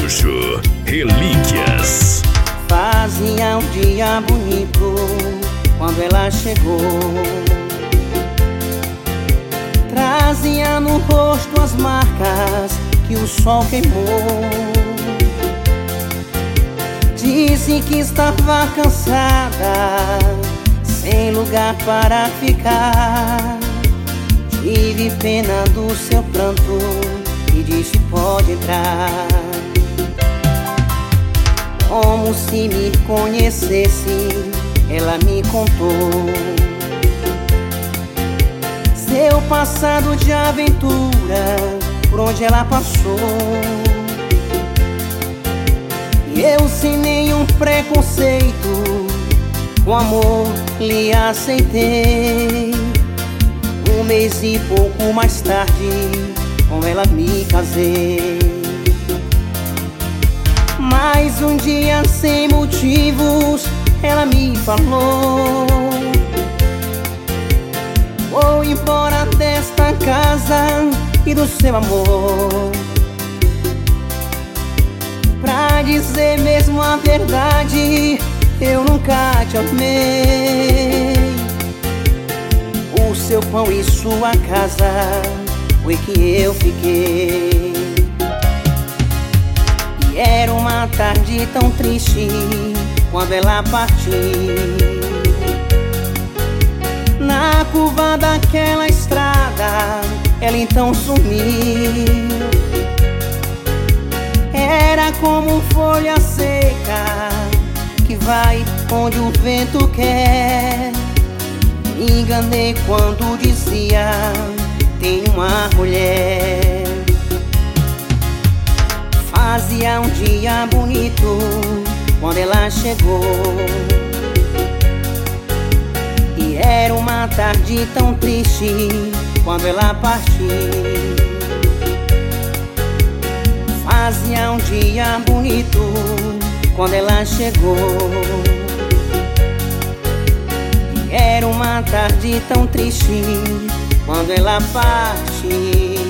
Gaúcho, Relíquias. Fazia um dia bonito quando ela chegou. Trazia no rosto as marcas que o sol queimou. Disse que estava cansada, sem lugar para ficar. Tive pena do seu pranto e disse: pode entrar. Como se me conhecesse, ela me contou seu passado de aventura, por onde ela passou. E eu, sem nenhum preconceito, com amor lhe aceitei. Um mês e pouco mais tarde, com ela me casei. Mas um dia, sem motivos, ela me falou: vou embora desta casa e do seu amor. Pra dizer mesmo a verdade, eu nunca te amei. O seu pão e sua casa foi que eu fiquei. E era uma tarde tão triste quando ela partiu. Na curva daquela estrada, ela então sumiu. Era como folha seca que vai onde o vento quer. Me enganei quando dizia: tem uma mulher. Fazia um dia bonito quando ela chegou. E era uma tarde tão triste quando ela partiu. Fazia um dia bonito quando ela chegou. E era uma tarde tão triste quando ela partiu.